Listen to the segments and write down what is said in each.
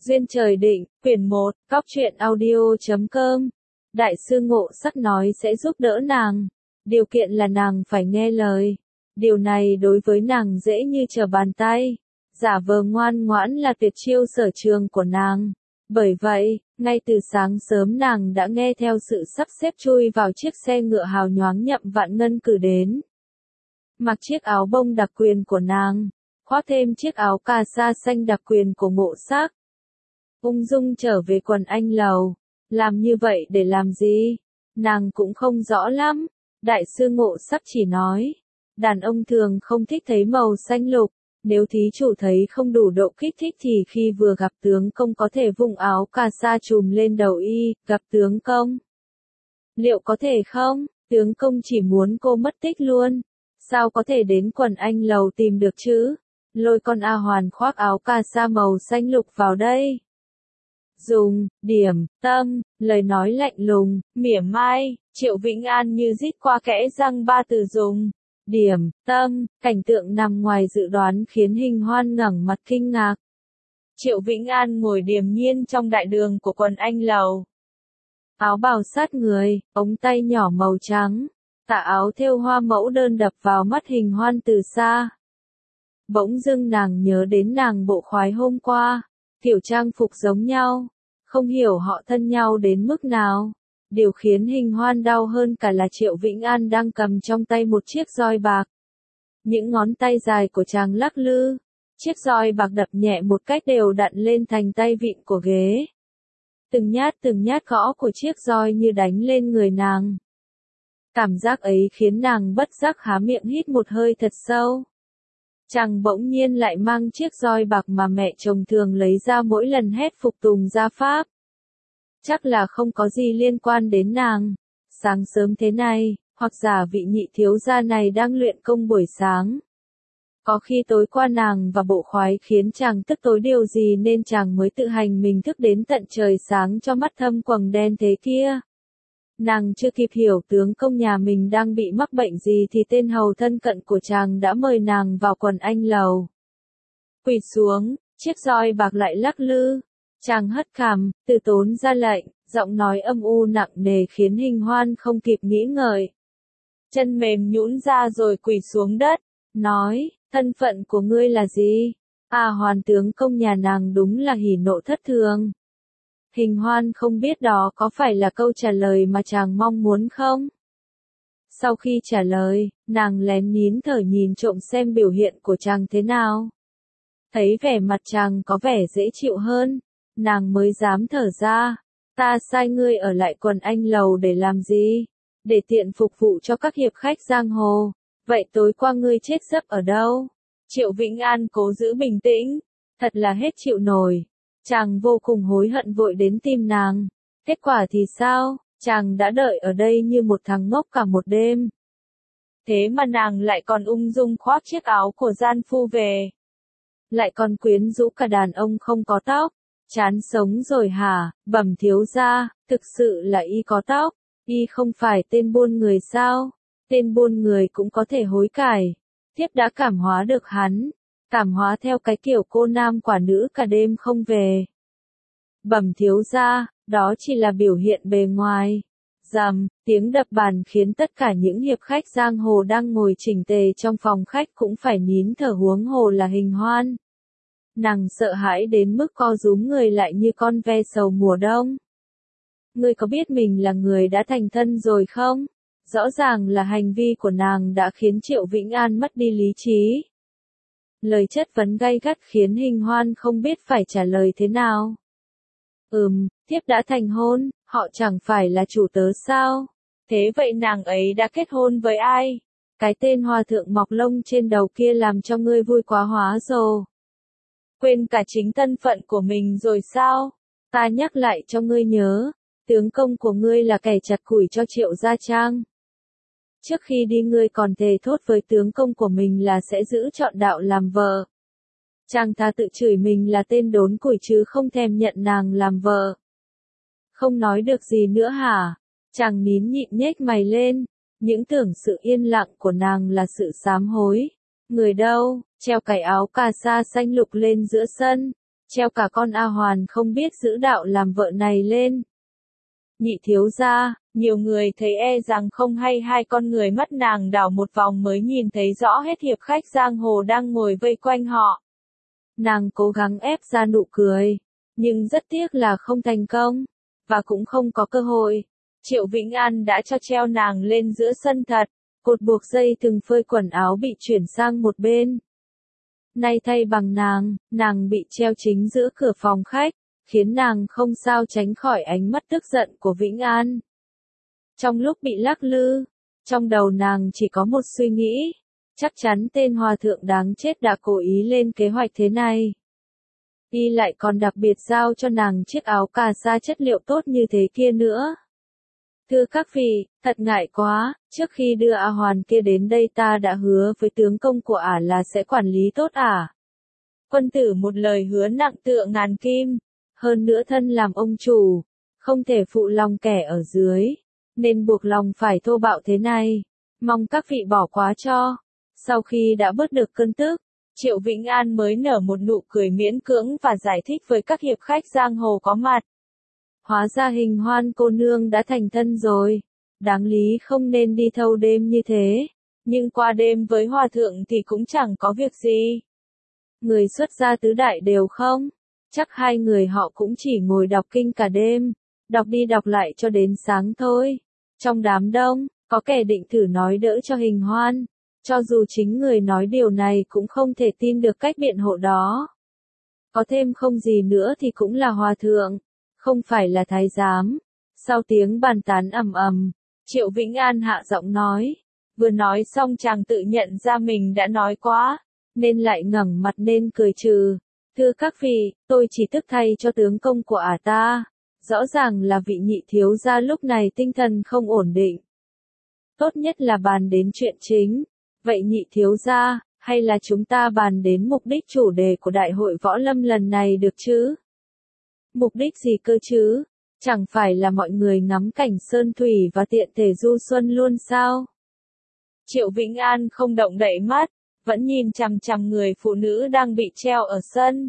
Duyên trời định, quyển 1, Cóc truyện audio.com. Đại sư Ngộ Sắc nói sẽ giúp đỡ nàng. Điều kiện là nàng phải nghe lời. Điều này đối với nàng dễ như trở bàn tay. Giả vờ ngoan ngoãn là tuyệt chiêu sở trường của nàng. Bởi vậy, ngay từ sáng sớm nàng đã nghe theo sự sắp xếp chui vào chiếc xe ngựa hào nhoáng nhậm vạn ngân cử đến. Mặc chiếc áo bông đặc quyền của nàng, khoác thêm chiếc áo cà sa xanh đặc quyền của Ngộ Sắc. Ung dung trở về quần anh lầu. Làm như vậy để làm gì? Nàng cũng không rõ lắm. Đại sư Ngộ Sắc chỉ nói, đàn ông thường không thích thấy màu xanh lục. Nếu thí chủ thấy không đủ độ kích thích thì khi vừa gặp tướng công có thể vung áo cà sa trùm lên đầu y, gặp tướng công. Liệu có thể không? Tướng công chỉ muốn cô mất tích luôn. Sao có thể đến quần anh lầu tìm được chứ? Lôi con A Hoàn khoác áo cà sa màu xanh lục vào đây. Dùng, điểm, tâm, lời nói lạnh lùng, mỉa mai, Triệu Vĩnh An như rít qua kẽ răng ba từ dùng, điểm, tâm, cảnh tượng nằm ngoài dự đoán khiến Hình Hoan ngẩng mặt kinh ngạc. Triệu Vĩnh An ngồi điềm nhiên trong đại đường của quần anh lầu. Áo bào sát người, ống tay nhỏ màu trắng, tà áo thêu hoa mẫu đơn đập vào mắt Hình Hoan từ xa. Bỗng dưng nàng nhớ đến nàng bộ khoái hôm qua. Kiểu trang phục giống nhau, không hiểu họ thân nhau đến mức nào. Điều khiến Hình Hoan đau hơn cả là Triệu Vĩnh An đang cầm trong tay một chiếc roi bạc. Những ngón tay dài của chàng lắc lư, chiếc roi bạc đập nhẹ một cách đều đặn lên thành tay vịn của ghế. Từng nhát gõ của chiếc roi như đánh lên người nàng. Cảm giác ấy khiến nàng bất giác há miệng hít một hơi thật sâu. Chàng bỗng nhiên lại mang chiếc roi bạc mà mẹ chồng thường lấy ra mỗi lần hét phục tùng gia pháp. Chắc là không có gì liên quan đến nàng. Sáng sớm thế này, hoặc giả vị nhị thiếu gia này đang luyện công buổi sáng. Có khi tối qua nàng và bộ khoái khiến chàng tức tối điều gì nên chàng mới tự hành mình thức đến tận trời sáng cho mắt thâm quầng đen thế kia. Nàng chưa kịp hiểu tướng công nhà mình đang bị mắc bệnh gì thì tên hầu thân cận của chàng đã mời nàng vào quần anh lầu. Quỳ xuống, chiếc roi bạc lại lắc lư. Chàng hất cằm, từ tốn ra lệnh, giọng nói âm u nặng nề khiến Hình Hoan không kịp nghĩ ngợi. Chân mềm nhũn ra rồi quỳ xuống đất, nói, thân phận của ngươi là gì? Hoàn tướng công nhà nàng đúng là hỉ nộ thất thường. Hình Hoan không biết đó có phải là câu trả lời mà chàng mong muốn không? Sau khi trả lời, nàng lén nín thở nhìn trộm xem biểu hiện của chàng thế nào. Thấy vẻ mặt chàng có vẻ dễ chịu hơn, nàng mới dám thở ra. Ta sai ngươi ở lại quần anh lầu để làm gì? Để tiện phục vụ cho các hiệp khách giang hồ. Vậy tối qua ngươi chết giấc ở đâu? Triệu Vĩnh An cố giữ bình tĩnh. Thật là hết chịu nổi. Chàng vô cùng hối hận vội đến tìm nàng. Kết quả thì sao? Chàng đã đợi ở đây như một thằng ngốc cả một đêm. Thế mà nàng lại còn ung dung khoác chiếc áo của gian phu về. Lại còn quyến rũ cả đàn ông không có tóc. Chán sống rồi hả? Bẩm thiếu gia, thực sự là y có tóc. Y không phải tên buôn người sao? Tên buôn người cũng có thể hối cải. Thiếp đã cảm hóa được hắn. Cảm hóa theo cái kiểu cô nam quả nữ cả đêm không về. Bẩm thiếu gia, đó chỉ là biểu hiện bề ngoài. Rầm, tiếng đập bàn khiến tất cả những hiệp khách giang hồ đang ngồi chỉnh tề trong phòng khách cũng phải nín thở, huống hồ là Hình Hoan. Nàng sợ hãi đến mức co rúm người lại như con ve sầu mùa đông. Ngươi có biết mình là người đã thành thân rồi không? Rõ ràng là hành vi của nàng đã khiến Triệu Vĩnh An mất đi lý trí. Lời chất vấn gay gắt khiến Hình Hoan không biết phải trả lời thế nào. Thiếp đã thành hôn, họ chẳng phải là chủ tớ sao? Thế vậy nàng ấy đã kết hôn với ai? Cái tên hòa thượng mọc lông trên đầu kia làm cho ngươi vui quá hóa rồi. Quên cả chính thân phận của mình rồi sao? Ta nhắc lại cho ngươi nhớ, tướng công của ngươi là kẻ chặt củi cho Triệu Gia Trang. Trước khi đi ngươi còn thề thốt với tướng công của mình là sẽ giữ trọn đạo làm vợ. Chàng ta tự chửi mình là tên đốn củi chứ không thèm nhận nàng làm vợ. Không nói được gì nữa hả? Chàng nín nhịn nhếch mày lên, những tưởng sự yên lặng của nàng là sự sám hối. Người đâu, treo cái áo cà sa xanh lục lên giữa sân. treo cả con A Hoàn không biết giữ đạo làm vợ này lên. Nhị thiếu gia, nhiều người thấy e rằng không hay hai con người mắt nàng đảo một vòng mới nhìn thấy rõ hết hiệp khách giang hồ đang ngồi vây quanh họ. Nàng cố gắng ép ra nụ cười, nhưng rất tiếc là không thành công, và cũng không có cơ hội. Triệu Vĩnh An đã cho treo nàng lên giữa sân thật, cột buộc dây thừng phơi quần áo bị chuyển sang một bên. Nay thay bằng nàng bị treo chính giữa cửa phòng khách, khiến nàng không sao tránh khỏi ánh mắt tức giận của Vĩnh An. Trong lúc bị lắc lư, trong đầu nàng chỉ có một suy nghĩ, chắc chắn tên hòa thượng đáng chết đã cố ý lên kế hoạch thế này. Y lại còn đặc biệt giao cho nàng chiếc áo cà sa chất liệu tốt như thế kia nữa. Thưa các vị, thật ngại quá, trước khi đưa A Hoàn kia đến đây ta đã hứa với tướng công của ả là sẽ quản lý tốt ả. Quân tử một lời hứa nặng tựa ngàn kim, hơn nữa thân làm ông chủ, không thể phụ lòng kẻ ở dưới, nên buộc lòng phải thô bạo thế này, mong các vị bỏ qua cho. Sau khi đã bớt được cơn tức, Triệu Vĩnh An mới nở một nụ cười miễn cưỡng và giải thích với các hiệp khách giang hồ có mặt. Hóa ra Hình Hoan cô nương đã thành thân rồi, đáng lý không nên đi thâu đêm như thế, nhưng qua đêm với hòa thượng thì cũng chẳng có việc gì. Người xuất gia tứ đại đều không, chắc hai người họ cũng chỉ ngồi đọc kinh cả đêm, đọc đi đọc lại cho đến sáng thôi. Trong đám đông, có kẻ định thử nói đỡ cho Hình Hoan, cho dù chính người nói điều này cũng không thể tin được cách biện hộ đó. Có thêm không gì nữa thì cũng là hòa thượng, không phải là thái giám. Sau tiếng bàn tán ầm ầm, Triệu Vĩnh An hạ giọng nói, vừa nói xong chàng tự nhận ra mình đã nói quá, nên lại ngẩng mặt nên cười trừ. Thưa các vị, tôi chỉ tức thay cho tướng công của ả ta, rõ ràng là vị nhị thiếu gia lúc này tinh thần không ổn định. Tốt nhất là bàn đến chuyện chính. Vậy nhị thiếu gia, hay là chúng ta bàn đến mục đích chủ đề của đại hội võ lâm lần này được chứ? Mục đích gì cơ chứ? Chẳng phải là mọi người ngắm cảnh sơn thủy và tiện thể du xuân luôn sao? Triệu Vĩnh An không động đậy mắt, vẫn nhìn chằm chằm người phụ nữ đang bị treo ở sân.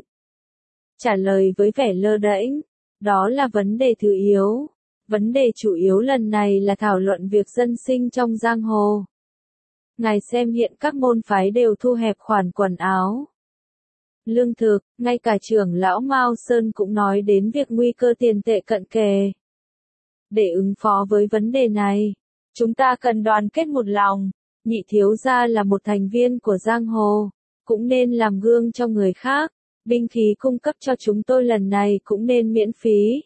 Trả lời với vẻ lơ đễnh, đó là vấn đề thứ yếu. Vấn đề chủ yếu lần này là thảo luận việc dân sinh trong giang hồ. Ngài xem hiện các môn phái đều thu hẹp khoản quần áo. Lương thực, ngay cả trưởng lão Mao Sơn cũng nói đến việc nguy cơ tiền tệ cận kề. Để ứng phó với vấn đề này, chúng ta cần đoàn kết một lòng. Nhị thiếu gia là một thành viên của giang hồ, cũng nên làm gương cho người khác. Binh khí cung cấp cho chúng tôi lần này cũng nên miễn phí.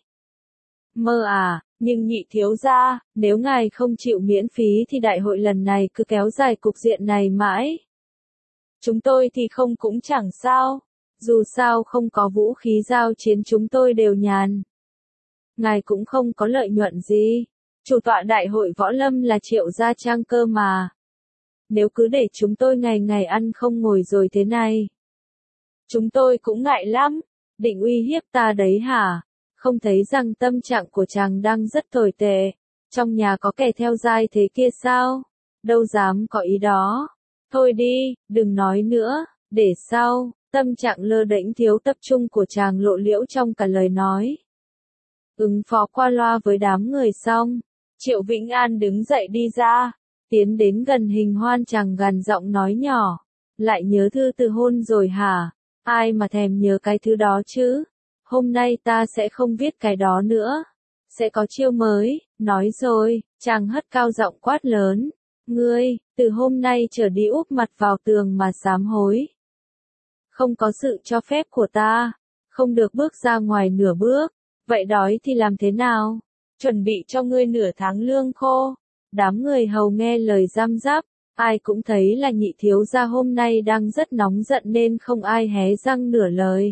Mơ à, nhưng nhị thiếu gia, nếu ngài không chịu miễn phí thì đại hội lần này cứ kéo dài cục diện này mãi. Chúng tôi thì không cũng chẳng sao, dù sao không có vũ khí giao chiến chúng tôi đều nhàn. Ngài cũng không có lợi nhuận gì, chủ tọa đại hội võ lâm là Triệu Gia Trang cơ mà. Nếu cứ để chúng tôi ngày ngày ăn không ngồi rồi thế này, chúng tôi cũng ngại lắm, định uy hiếp ta đấy hả? Không thấy rằng tâm trạng của chàng đang rất tồi tệ, trong nhà có kẻ theo dai thế kia sao? Đâu dám có ý đó. Thôi đi, đừng nói nữa, để sau. Tâm trạng lơ đễnh thiếu tập trung của chàng lộ liễu trong cả lời nói. Ứng phó qua loa với đám người xong, Triệu Vĩnh An đứng dậy đi ra, tiến đến gần Hình Hoan chàng gằn giọng nói nhỏ, lại nhớ thư từ hôn rồi hả? Ai mà thèm nhớ cái thứ đó chứ? Hôm nay ta sẽ không viết cái đó nữa, sẽ có chiêu mới. Nói rồi, chàng hất cao giọng quát lớn, ngươi, từ hôm nay trở đi úp mặt vào tường mà sám hối. Không có sự cho phép của ta, không được bước ra ngoài nửa bước. Vậy đói thì làm thế nào? Chuẩn bị cho ngươi nửa tháng lương khô. Đám người hầu nghe lời giam giáp, ai cũng thấy là nhị thiếu gia hôm nay đang rất nóng giận nên không ai hé răng nửa lời.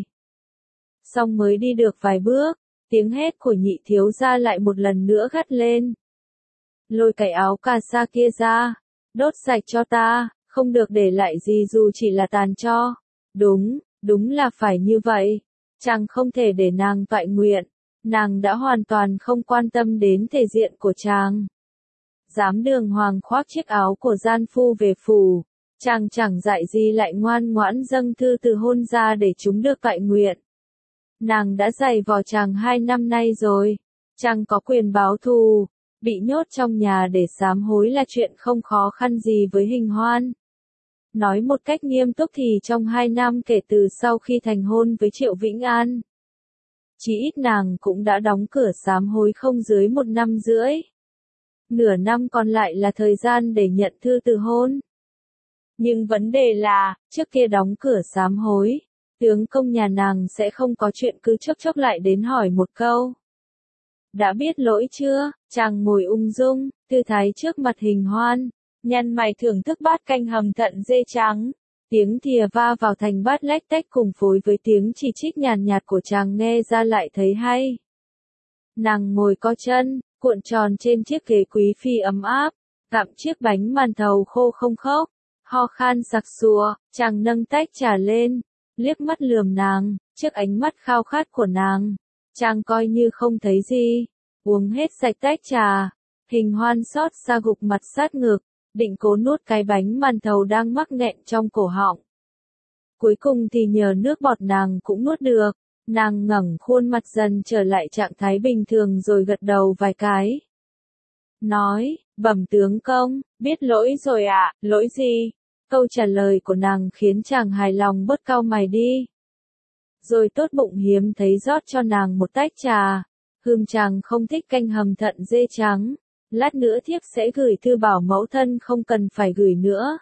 Xong mới đi được vài bước, tiếng hét của nhị thiếu gia lại một lần nữa gắt lên. Lôi cái áo cà sa kia ra, đốt sạch cho ta, không được để lại gì dù chỉ là tàn tro. Đúng là phải như vậy. Chàng không thể để nàng toại nguyện. Nàng đã hoàn toàn không quan tâm đến thể diện của chàng. Dám đường hoàng khoác chiếc áo của gian phu về phủ. Chàng chẳng dạy gì lại ngoan ngoãn dâng thư từ hôn ra để chúng được toại nguyện. Nàng đã giày vò chàng 2 năm nay rồi. Chàng có quyền báo thù. Bị nhốt trong nhà để sám hối là chuyện không khó khăn gì với Hình Hoan. Nói một cách nghiêm túc thì trong 2 năm kể từ sau khi thành hôn với Triệu Vĩnh An, chí ít nàng cũng đã đóng cửa sám hối không dưới 1 năm rưỡi. Nửa năm còn lại là thời gian để nhận thư từ hôn. Nhưng vấn đề là, trước kia đóng cửa sám hối, tướng công nhà nàng sẽ không có chuyện cứ chốc chốc lại đến hỏi một câu. Đã biết lỗi chưa? Chàng ngồi ung dung, thư thái trước mặt Hình Hoan, nhăn mày thưởng thức bát canh hầm thận dê trắng. Tiếng thìa va vào thành bát lách tách cùng phối với tiếng chỉ trích nhàn nhạt của chàng nghe ra lại thấy hay. Nàng ngồi co chân, cuộn tròn trên chiếc ghế quý phi ấm áp, gặm chiếc bánh màn thầu khô không khốc, ho khan sặc sụa, chàng nâng tách trà lên, liếc mắt lườm nàng, trước ánh mắt khao khát của nàng, chàng coi như không thấy gì, uống hết sạch tách trà. Hình Hoan xót xa gục mặt sát ngực, định cố nuốt cái bánh màn thầu đang mắc nghẹn trong cổ họng. Cuối cùng thì nhờ nước bọt nàng cũng nuốt được, nàng ngẩng khuôn mặt dần trở lại trạng thái bình thường rồi gật đầu vài cái. Nói, bẩm tướng công, biết lỗi rồi ạ, lỗi gì? Câu trả lời của nàng khiến chàng hài lòng bớt cau mày đi. Rồi tốt bụng hiếm thấy rót cho nàng một tách trà, chàng không thích canh hầm thận dê trắng. Lát nữa thiếp sẽ gửi thư bảo mẫu thân không cần phải gửi nữa.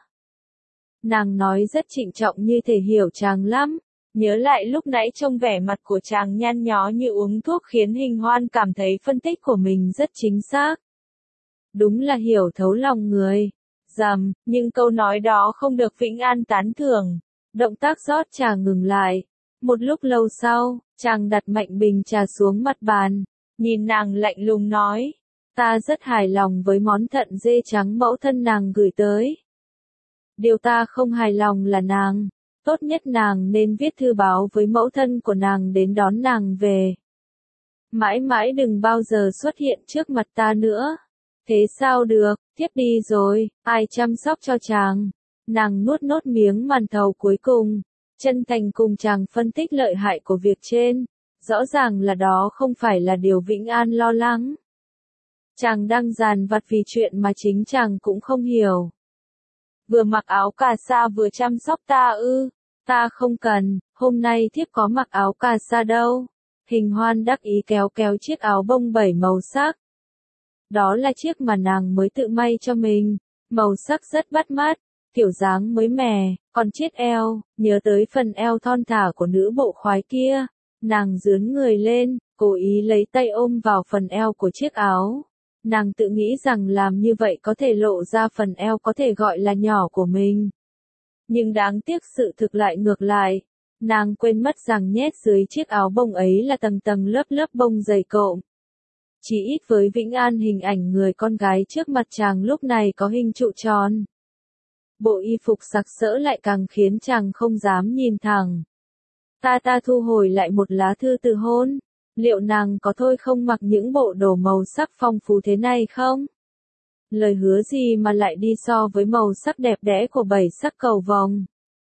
Nàng nói rất trịnh trọng như thể hiểu chàng lắm. Nhớ lại lúc nãy trông vẻ mặt của chàng nhăn nhó như uống thuốc khiến Hình Hoan cảm thấy phân tích của mình rất chính xác. Đúng là hiểu thấu lòng người. Nhưng câu nói đó không được Vĩnh An tán thưởng. Động tác rót trà ngừng lại. Một lúc lâu sau, chàng đặt mạnh bình trà xuống mặt bàn. Nhìn nàng lạnh lùng nói. Ta rất hài lòng với món thận dê trắng mẫu thân nàng gửi tới. Điều ta không hài lòng là nàng. Tốt nhất nàng nên viết thư báo với mẫu thân của nàng đến đón nàng về. Mãi mãi đừng bao giờ xuất hiện trước mặt ta nữa. Thế sao được, tiếp đi rồi, ai chăm sóc cho chàng. Nàng nuốt nốt miếng màn thầu cuối cùng, chân thành cùng chàng phân tích lợi hại của việc trên. Rõ ràng là đó không phải là điều Vĩnh An lo lắng. Chàng đang dằn vặt vì chuyện mà chính chàng cũng không hiểu. Vừa mặc áo cà sa vừa chăm sóc ta ư? Ta không cần, hôm nay thiếp có mặc áo cà sa đâu. Hình Hoan đắc ý kéo kéo chiếc áo bông 7 màu sắc. Đó là chiếc mà nàng mới tự may cho mình, màu sắc rất bắt mắt, kiểu dáng mới mẻ, còn chiếc eo, nhớ tới phần eo thon thả của nữ bộ khoái kia. Nàng dướn người lên, cố ý lấy tay ôm vào phần eo của chiếc áo. Nàng tự nghĩ rằng làm như vậy có thể lộ ra phần eo có thể gọi là nhỏ của mình. Nhưng đáng tiếc sự thực lại ngược lại. Nàng quên mất rằng nhét dưới chiếc áo bông ấy là tầng tầng lớp lớp bông dày cộm. Chỉ ít với Vĩnh An hình ảnh người con gái trước mặt chàng lúc này có hình trụ tròn. Bộ y phục sặc sỡ lại càng khiến chàng không dám nhìn thẳng. Ta thu hồi lại một lá thư từ hôn. Liệu nàng có thôi không mặc những bộ đồ màu sắc phong phú thế này không? Lời hứa gì mà lại đi so với màu sắc đẹp đẽ của 7 sắc cầu vồng?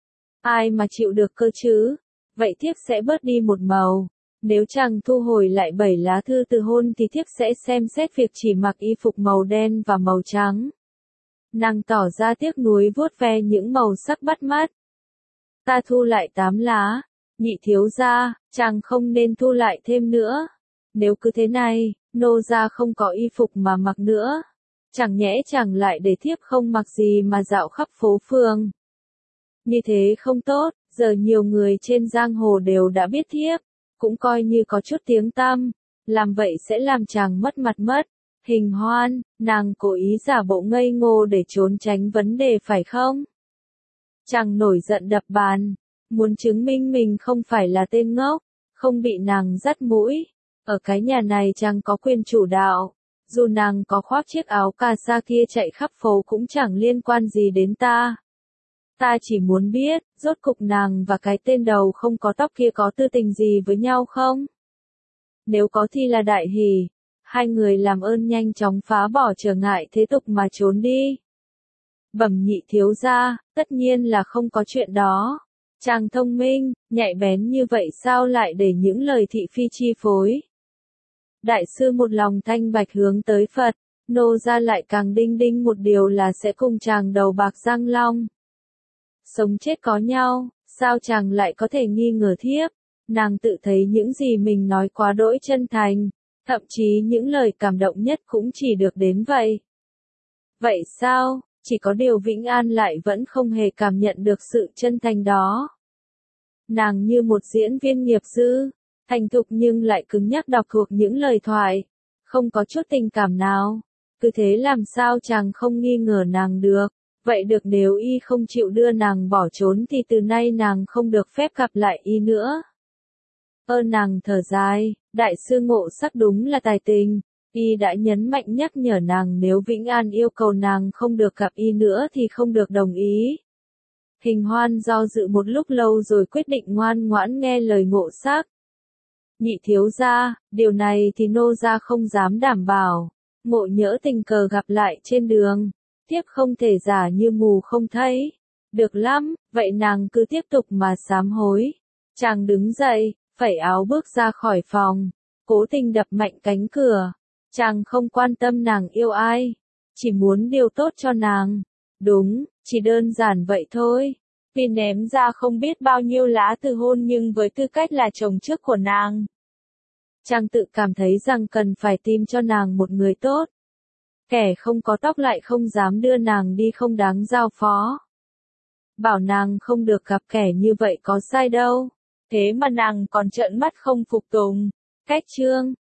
Ai mà chịu được cơ chứ? Vậy thiếp sẽ bớt đi một màu. Nếu chàng thu hồi lại 7 lá thư từ hôn thì thiếp sẽ xem xét việc chỉ mặc y phục màu đen và màu trắng. Nàng tỏ ra tiếc nuối vuốt ve những màu sắc bắt mắt. Ta thu lại 8 lá. Nhị thiếu gia, chàng không nên thu lại thêm nữa. Nếu cứ thế này, nô gia không có y phục mà mặc nữa. Chẳng nhẽ chàng lại để thiếp không mặc gì mà dạo khắp phố phường. Như thế không tốt, giờ nhiều người trên giang hồ đều đã biết thiếp, cũng coi như có chút tiếng tăm, làm vậy sẽ làm chàng mất mặt mất. Hình Hoan, nàng cố ý giả bộ ngây ngô để trốn tránh vấn đề phải không? Chàng nổi giận đập bàn. Muốn chứng minh mình không phải là tên ngốc, không bị nàng dắt mũi. Ở cái nhà này chàng có quyền chủ đạo. Dù nàng có khoác chiếc áo cà sa kia chạy khắp phố cũng chẳng liên quan gì đến ta. Ta chỉ muốn biết, rốt cục nàng và cái tên đầu không có tóc kia có tư tình gì với nhau không? Nếu có thì là đại hỷ. Hai người làm ơn nhanh chóng phá bỏ trở ngại thế tục mà trốn đi. Bẩm nhị thiếu gia, tất nhiên là không có chuyện đó. Chàng thông minh, nhạy bén như vậy sao lại để những lời thị phi chi phối. Đại sư một lòng thanh bạch hướng tới Phật, nô gia lại càng đinh đinh một điều là sẽ cùng chàng đầu bạc răng long. Sống chết có nhau, sao chàng lại có thể nghi ngờ thiếp? Nàng tự thấy những gì mình nói quá đỗi chân thành, thậm chí những lời cảm động nhất cũng chỉ được đến vậy. Vậy sao, chỉ có điều Vĩnh An lại vẫn không hề cảm nhận được sự chân thành đó. Nàng như một diễn viên nghiệp dư, thành thục nhưng lại cứng nhắc đọc thuộc những lời thoại, không có chút tình cảm nào. Cứ thế làm sao chàng không nghi ngờ nàng được. Vậy được, nếu y không chịu đưa nàng bỏ trốn thì từ nay nàng không được phép gặp lại y nữa. Nàng thở dài, đại sư Ngộ Sắc đúng là tài tình, y đã nhấn mạnh nhắc nhở nàng nếu Vĩnh An yêu cầu nàng không được gặp y nữa thì không được đồng ý. Hình Hoan do dự một lúc lâu rồi quyết định ngoan ngoãn nghe lời Ngộ Sắc. Nhị thiếu gia, điều này thì nô gia không dám đảm bảo. Ngộ nhỡ tình cờ gặp lại trên đường, tiếp không thể giả như mù không thấy. Được lắm, vậy nàng cứ tiếp tục mà sám hối. Chàng đứng dậy, phẩy áo bước ra khỏi phòng, cố tình đập mạnh cánh cửa. Chàng không quan tâm nàng yêu ai, chỉ muốn điều tốt cho nàng. Đúng, chỉ đơn giản vậy thôi. Vì ném ra không biết bao nhiêu lá từ hôn nhưng với tư cách là chồng trước của nàng, chàng tự cảm thấy rằng cần phải tìm cho nàng một người tốt. Kẻ không có tóc lại không dám đưa nàng đi không đáng giao phó. Bảo nàng không được gặp kẻ như vậy có sai đâu. Thế mà nàng còn trợn mắt không phục tùng. Cách chương